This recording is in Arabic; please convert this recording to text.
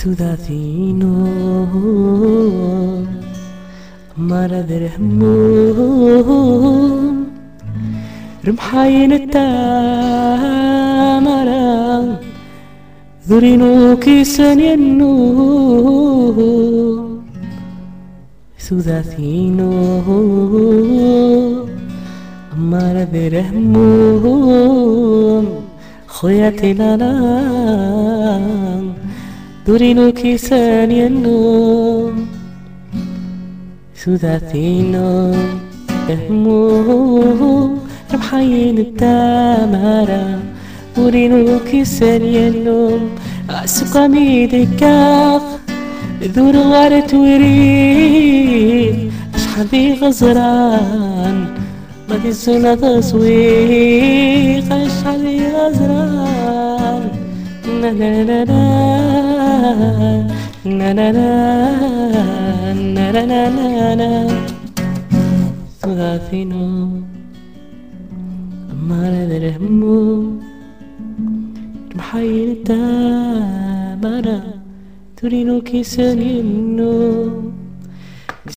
ثلاثين مرض هموم رمحين التامرة ذرينو كيسان ينو ثلاثين مرض هموم خوياتي لالا ذرينو كيسان ينو ثلاثين هموم رمحين التامرة ذرينو كيسان ينو أسقى ميدكاخ ذور غارت وريد أشحبي غزران غادي الزنا تصويق أشحبي غزران نا نا نا نا نا نا نا نا نا ثلاثين مرض الهموم محيل التامرة ترينو كيسان ينو